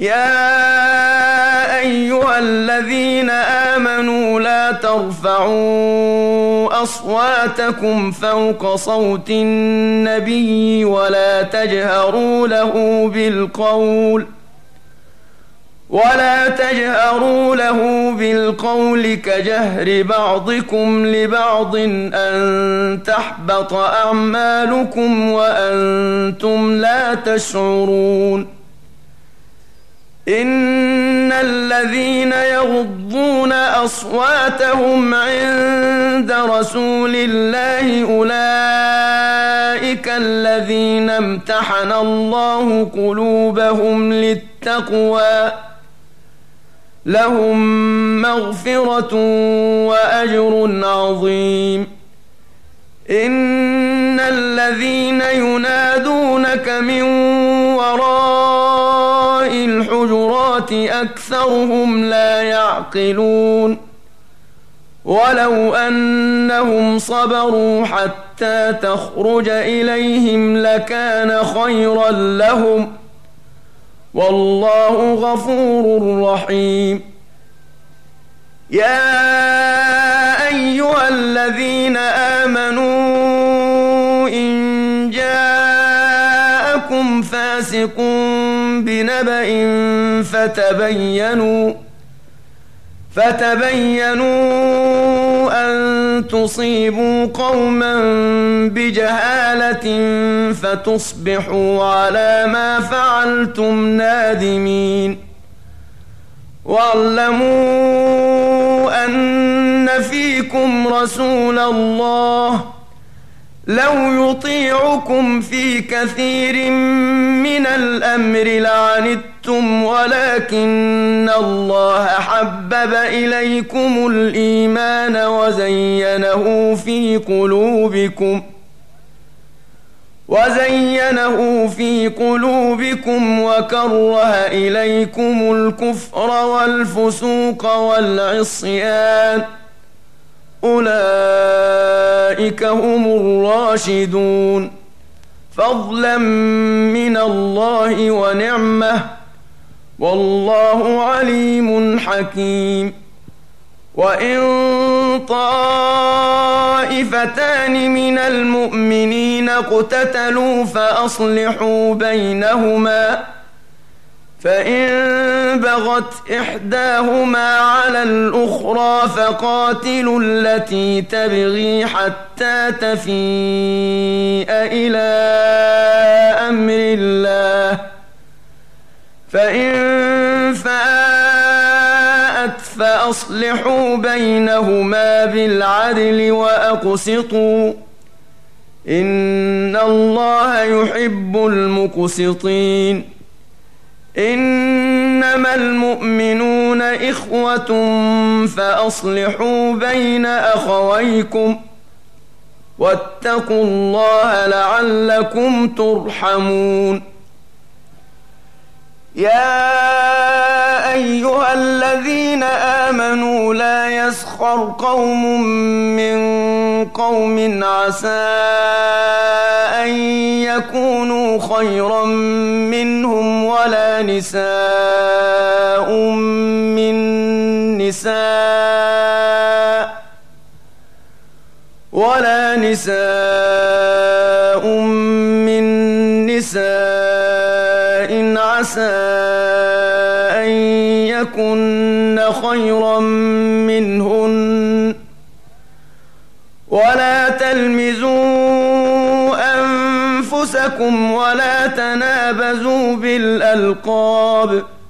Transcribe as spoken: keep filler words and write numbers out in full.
يا أيها الذين آمنوا لا ترفعوا أصواتكم فوق صوت النبي ولا تجهروا له بالقول ولا تجهروا له بالقول كجهر بعضكم لبعض أن تحبط أعمالكم وأنتم لا تشعرون إن الذين يغضون أصواتهم عند رسول الله أولئك الذين امتحن الله قلوبهم للتقوى لهم مغفرة وأجر عظيم إن الذين ينادونك من وراء الحجرات أكثرهم لا يعقلون ولو أنهم صبروا حتى تخرج إليهم لكان خيرا لهم والله غفور رحيم يا أيها الذين آمنوا إن جاءكم فاسق بنبأ فتبينوا فتبينوا أن تصيبوا قوما بجهالة فتصبحوا على ما فعلتم نادمين واعلموا أن فيكم رسول الله لو يطيعكم في كثير من الأمر لعنتم ولكن الله حبب إليكم الإيمان وزينه في قلوبكم وزينه في قلوبكم وكره إليكم الكفر والفسوق والعصيان أولئك هم الراشدون فضلا من الله ونعمة والله عليم حكيم وإن طائفتان من المؤمنين اقتتلوا فأصلحوا بينهما فإن بغت إحداهما على الأخرى فقاتلوا التي تبغي حتى تفيء إلى أمر الله فإن فاءت فأصلحوا بينهما بالعدل وأقسطوا إن الله يحب المقسطين إنما المؤمنون إخوة فأصلحوا بين أخويكم واتقوا الله لعلكم ترحمون يا أيها الذين آمنوا لا يسخر قوم من قوم عسى أن يكونوا خيرا منهم ولا نساء من نساء ولا نساء من نساء عسى أن يكن خيرا منهن ولا تلمزوا أنفسكم ولا تنابزوا بالألقاب